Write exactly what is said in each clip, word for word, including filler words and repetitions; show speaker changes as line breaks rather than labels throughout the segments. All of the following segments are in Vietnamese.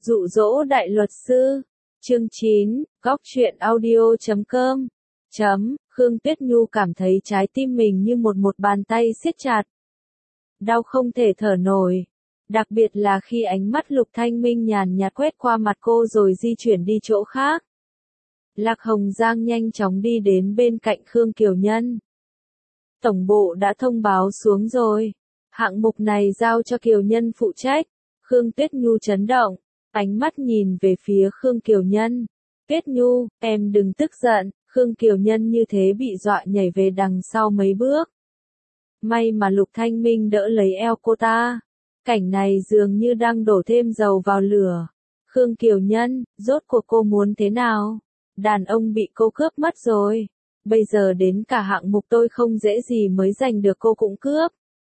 Dụ dỗ đại luật sư. Chương chín, góc truyện audio chấm com. Chấm, Khương Tuyết Nhu cảm thấy trái tim mình như một một bàn tay siết chặt. Đau không thể thở nổi. Đặc biệt là khi ánh mắt Lục Thanh Minh nhàn nhạt quét qua mặt cô rồi di chuyển đi chỗ khác. Lạc Hồng Giang nhanh chóng đi đến bên cạnh Khương Kiều Nhân. Tổng bộ đã thông báo xuống rồi. Hạng mục này giao cho Kiều Nhân phụ trách. Khương Tuyết Nhu chấn động, ánh mắt nhìn về phía Khương Kiều Nhân. Tuyết Nhu, em đừng tức giận. Khương Kiều Nhân như thế bị dọa nhảy về đằng sau mấy bước. May mà Lục Thanh Minh đỡ lấy eo cô ta. Cảnh này dường như đang đổ thêm dầu vào lửa. Khương Kiều Nhân, rốt cuộc cô muốn thế nào? Đàn ông bị cô cướp mất rồi. Bây giờ đến cả hạng mục tôi không dễ gì mới giành được cô cũng cướp.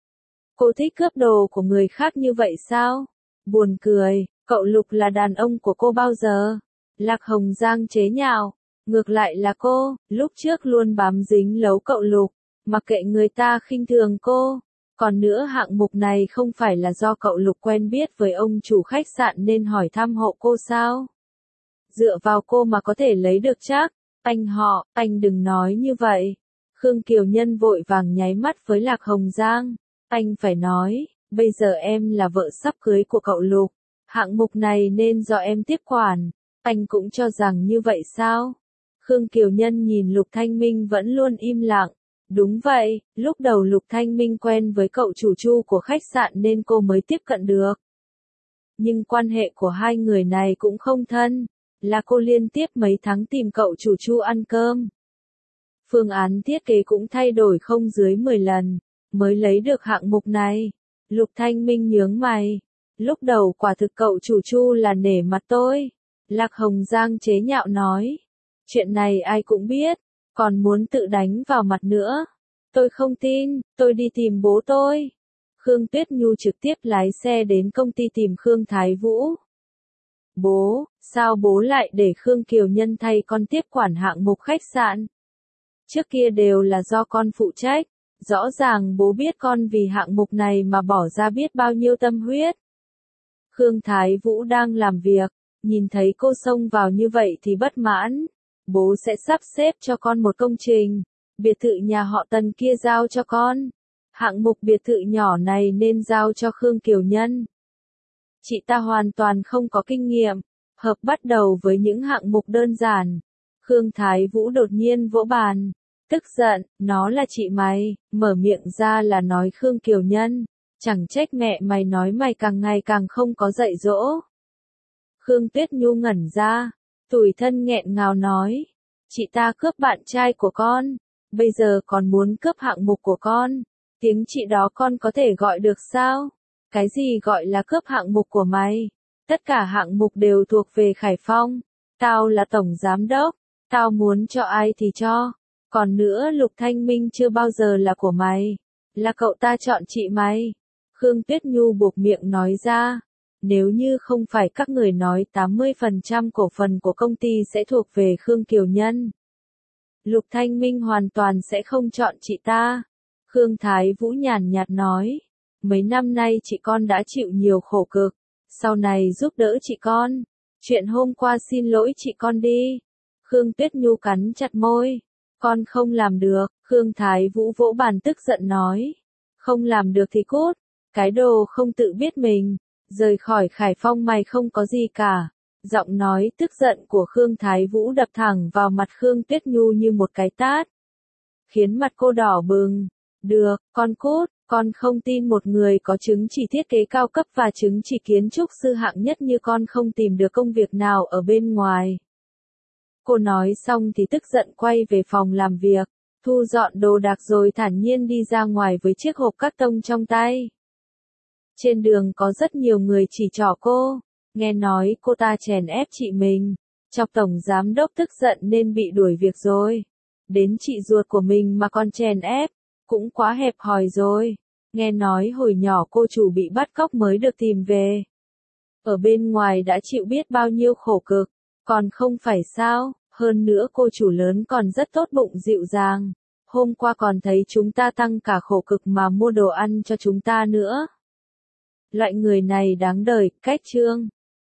Cô thích cướp đồ của người khác như vậy sao? Buồn cười, cậu Lục là đàn ông của cô bao giờ? Lạc Hồng Giang chế nhạo. Ngược lại là cô, lúc trước luôn bám dính lấu cậu Lục, mặc kệ người ta khinh thường cô. Còn nữa hạng mục này không phải là do cậu Lục quen biết với ông chủ khách sạn nên hỏi thăm hộ cô sao? Dựa vào cô mà có thể lấy được chắc. Anh họ, anh đừng nói như vậy. Khương Kiều Nhân vội vàng nháy mắt với Lạc Hồng Giang. Anh phải nói, bây giờ em là vợ sắp cưới của cậu Lục. Hạng mục này nên do em tiếp quản. Anh cũng cho rằng như vậy sao? Khương Kiều Nhân nhìn Lục Thanh Minh vẫn luôn im lặng. Đúng vậy, lúc đầu Lục Thanh Minh quen với cậu chủ Chu của khách sạn nên cô mới tiếp cận được. Nhưng quan hệ của hai người này cũng không thân. Là cô liên tiếp mấy tháng tìm cậu chủ Chu ăn cơm. Phương án thiết kế cũng thay đổi không dưới mười lần, mới lấy được hạng mục này. Lục Thanh Minh nhướng mày. Lúc đầu quả thực cậu chủ Chu là nể mặt tôi. Lạc Hồng Giang chế nhạo nói. Chuyện này ai cũng biết, còn muốn tự đánh vào mặt nữa. Tôi không tin, tôi đi tìm bố tôi. Khương Tuyết Nhu trực tiếp lái xe đến công ty tìm Khương Thái Vũ. Bố, sao bố lại để Khương Kiều Nhân thay con tiếp quản hạng mục khách sạn? Trước kia đều là do con phụ trách, rõ ràng bố biết con vì hạng mục này mà bỏ ra biết bao nhiêu tâm huyết. Khương Thái Vũ đang làm việc, nhìn thấy cô xông vào như vậy thì bất mãn. Bố sẽ sắp xếp cho con một công trình, biệt thự nhà họ Tần kia giao cho con. Hạng mục biệt thự nhỏ này nên giao cho Khương Kiều Nhân. Chị ta hoàn toàn không có kinh nghiệm, hợp bắt đầu với những hạng mục đơn giản. Khương Thái Vũ đột nhiên vỗ bàn, tức giận, nó là chị mày, mở miệng ra là nói Khương Kiều Nhân, chẳng trách mẹ mày nói mày càng ngày càng không có dạy dỗ. Khương Tuyết Nhu ngẩn ra, tủi thân nghẹn ngào nói, chị ta cướp bạn trai của con, bây giờ còn muốn cướp hạng mục của con, tiếng chị đó con có thể gọi được sao? Cái gì gọi là cướp hạng mục của mày? Tất cả hạng mục đều thuộc về Khải Phong. Tao là tổng giám đốc. Tao muốn cho ai thì cho. Còn nữa Lục Thanh Minh chưa bao giờ là của mày. Là cậu ta chọn chị mày. Khương Tuyết Nhu buộc miệng nói ra. Nếu như không phải các người nói tám mươi phần trăm cổ phần của công ty sẽ thuộc về Khương Kiều Nhân. Lục Thanh Minh hoàn toàn sẽ không chọn chị ta. Khương Thái Vũ nhàn nhạt nói. Mấy năm nay chị con đã chịu nhiều khổ cực, sau này giúp đỡ chị con. Chuyện hôm qua xin lỗi chị con đi. Khương Tuyết Nhu cắn chặt môi. Con không làm được, Khương Thái Vũ vỗ bàn tức giận nói. Không làm được thì cút, cái đồ không tự biết mình, rời khỏi Khải Phong mày không có gì cả. Giọng nói tức giận của Khương Thái Vũ đập thẳng vào mặt Khương Tuyết Nhu như một cái tát. Khiến mặt cô đỏ bừng. Được, con cút. Con không tin một người có chứng chỉ thiết kế cao cấp và chứng chỉ kiến trúc sư hạng nhất như con không tìm được công việc nào ở bên ngoài. Cô nói xong thì tức giận quay về phòng làm việc, thu dọn đồ đạc rồi thản nhiên đi ra ngoài với chiếc hộp cát tông trong tay. Trên đường có rất nhiều người chỉ trỏ cô, nghe nói cô ta chèn ép chị mình, chọc tổng giám đốc tức giận nên bị đuổi việc rồi. Đến chị ruột của mình mà còn chèn ép. Cũng quá hẹp hòi rồi. Nghe nói hồi nhỏ cô chủ bị bắt cóc mới được tìm về. Ở bên ngoài đã chịu biết bao nhiêu khổ cực. Còn không phải sao, hơn nữa cô chủ lớn còn rất tốt bụng dịu dàng. Hôm qua còn thấy chúng ta tăng cả khổ cực mà mua đồ ăn cho chúng ta nữa. Loại người này đáng đời, cách trương.